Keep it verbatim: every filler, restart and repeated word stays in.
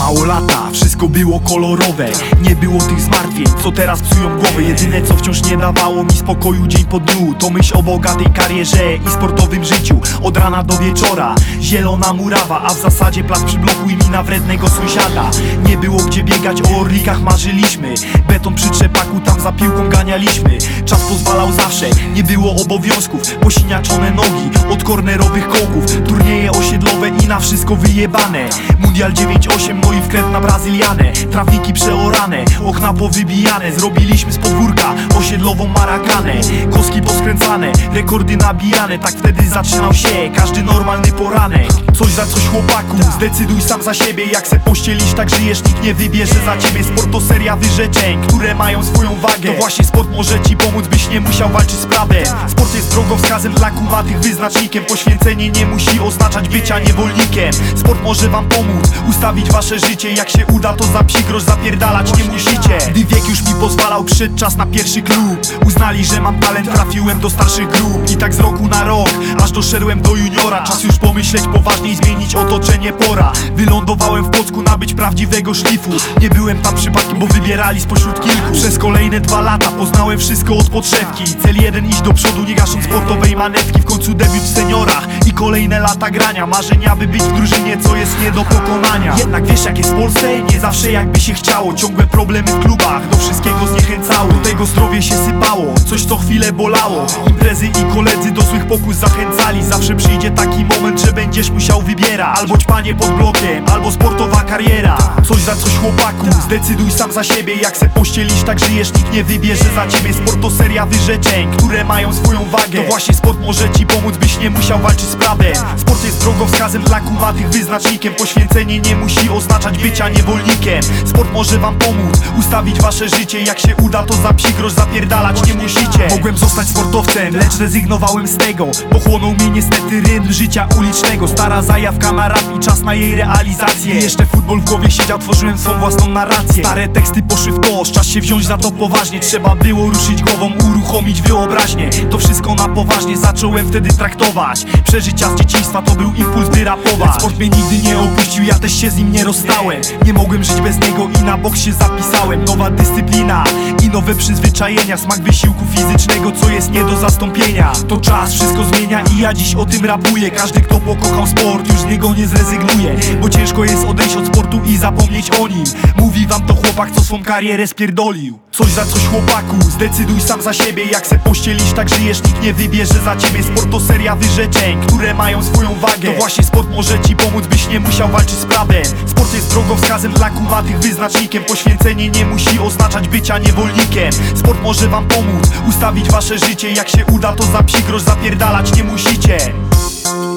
Trwało lata, wszystko było kolorowe. Nie było tych zmartwień, co teraz psują głowę. Jedyne co wciąż nie dawało mi spokoju dzień po dniu, to myśl o bogatej karierze i sportowym życiu. Od rana do wieczora, zielona murawa, a w zasadzie plac przy bloku i mina wrednego sąsiada. Nie było gdzie biegać, o orlikach marzyliśmy. Beton przy trzepaku, tam za piłką ganialiśmy. Czas pozwalał zawsze, nie było obowiązków. Posiniaczone nogi od kornerowych kołków. Turnieje osiedlowe i na wszystko wyjebane. Mundial dziewięć osiem, no i wkręt na Brazylianę. Trawniki przeorane, okna powybijane. Zrobiliśmy z podwórka osiedlową marakanę. Koski poskręcane, rekordy nabijane. Tak wtedy zaczynał się każdy normalny poranek. Coś za coś chłopaku, zdecyduj sam za siebie. Jak se pościelisz, tak żyjesz, nikt nie wybierze za ciebie. Sport to seria wyrzeczeń, które mają swoją wagę. To właśnie sport może ci pomóc, byś nie musiał walczyć z prawem. Sport jest drogowskazem dla kumatych, wyznacznikiem. Poświęcenie nie musi oznaczać bycia niewolnikiem. Sport może wam pomóc ustawić wasze życie. Jak się uda, to za psi grosz zapierdalać nie musicie. Gdy wiek już mi pozwalał, przyszedł czas na pierwszy klub. Uznali, że mam talent, trafiłem do starszych grup. I tak z roku na rok, aż doszedłem do juniora. Czas już pomyśleć poważnie i zmienić otoczenie, pora. Wylądowałem w Płocku, nabyć prawdziwego szlifu. Nie byłem tam przypadkiem, bo wybierali spośród kilku. Przez kolejne dwa lata poznałem wszystko od podszewki. Cel jeden, iść do przodu, nie gasząc sportowej manewki. W końcu debiut w seniorach i kolejne lata grania. Marzenia, by być w drużynie, co jest nie do pokonania. Jednak wiesz jak jest w Polsce? Nie zawsze jakby się chciało. Ciągłe problemy w klubach do wszystkiego zniechęcały. Do tego zdrowie się sypało, coś co chwilę bolało. Imprezy i koledzy do złych pokus zachęcali. Zawsze przyjdzie taki moment, że będziesz musiał wybierać. Albo ćpanie pod blokiem, albo sportowa kariera. Coś za coś chłopaku, zdecyduj sam za siebie. Jak se pościelisz, tak żyjesz, nikt nie wybierze za ciebie. Sport to seria wyrzeczeń, które mają swoją wagę. To właśnie sport może ci pomóc, byś nie musiał walczyć z prawem. Sport jest drogowskazem dla kumatych, wyznacznikiem. Poświęcenie nie musi oznaczać bycia niewolnikiem. Sport może wam pomóc ustawić wasze życie. Jak się uda, to za psi grosz zapierdalać nie musicie. Mogłem zostać sportowcem, lecz rezygnowałem z tego. Pochłonął mnie niestety rytm życia ulicznego. Stara zajawka na rap i czas na jej realizację. Jeszcze futbol w głowie siedział, tworzyłem swą własną narrację. Stare teksty poszły w kosz, czas się wziąć za to poważnie. Trzeba było ruszyć głową, uruchomić wyobraźnię. To wszystko na poważnie zacząłem wtedy traktować. Przeżycia z dzieciństwa to był impuls, by rapować. Sport mnie nigdy nie opuścił, ja też się z nim nie rozstałem. Nie mogłem żyć bez niego i na boks się zapisałem. Nowa dyscyplina i nowe przyzwyczajenia. Smak wysiłku fizycznego, co jest nie do zastąpienia. To czas wszystko zmienia i ja dziś o tym rapuję. Każdy kto pokochał sport już z niego nie zrezygnuje. Bo ciężko jest odejść od sportu i zapomnieć o nim. Mówi wam to chłopak, co swą karierę spierdolił. Coś za coś chłopaku, zdecyduj sam za siebie. Jak se pościelisz, tak żyjesz, nikt nie wybierze za ciebie. Sport to seria wyrzeczeń, które mają swoją wagę. To właśnie sport może ci pomóc, byś nie musiał walczyć z prawem. Sport jest drogowskazem dla kumatych, wyznacznikiem. Poświęcenie nie musi oznaczać bycia niewolnikiem. Sport może wam pomóc ustawić wasze życie. Jak się uda, to za psi grosz zapierdalać nie musicie.